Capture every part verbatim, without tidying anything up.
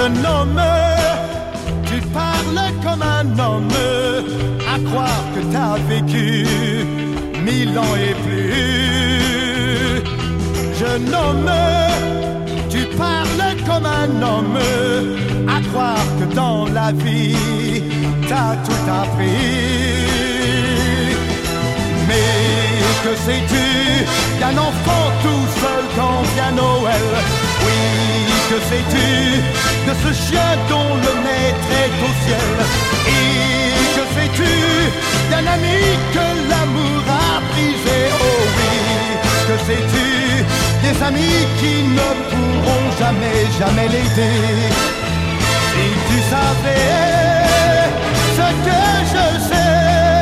Jeune homme, tu parles comme un homme, à croire que t'as vécu mille ans et plus. Jeune homme, tu parles comme un homme, à croire que dans la vie t'as tout appris. Mais que sais-tu d'un enfant tout seul quand vient Noël? Oui, que sais-tu de ce chien dont le maître est au ciel? Et que sais-tu d'un ami que l'amour a brisé? Oh oui, que sais-tu des amis qui ne pourront jamais, jamais l'aider? Si tu savais ce que je sais.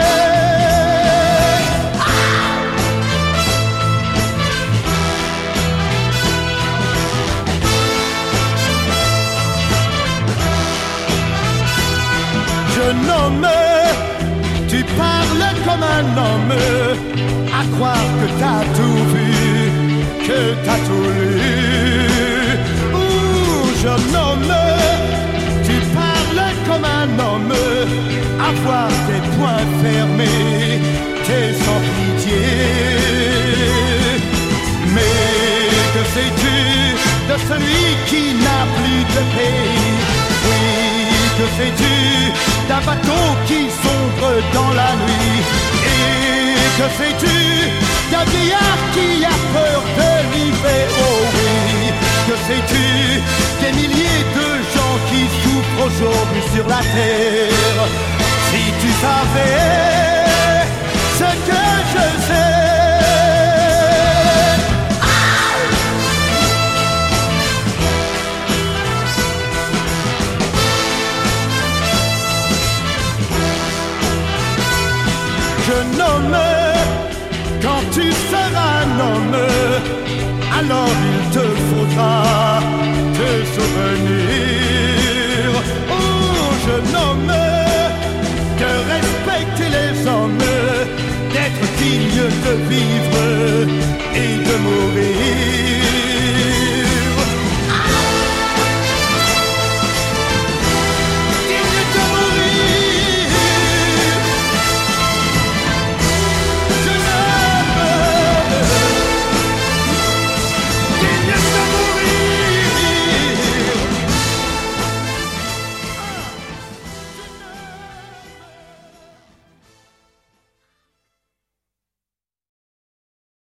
Jeune homme, tu parles comme un homme, à croire que t'as tout vu, que t'as tout lu. Ouh, jeune homme, tu parles comme un homme, à voir tes poings fermés, t'es sans pitié. Mais que sais-tu de celui qui n'a plus de pays? Oui, que sais-tu d'un bateau qui sombre dans la nuit? Et que sais-tu d'un vieillard qui a peur de l'hiver? Oh oui, que sais-tu des milliers de gens qui souffrent aujourd'hui sur la terre? Si tu savais ce que je sais. Jeune homme, quand tu seras un homme, alors il te faudra te souvenir. Oh, jeune homme, de respecter les hommes, d'être digne de vivre et de mourir.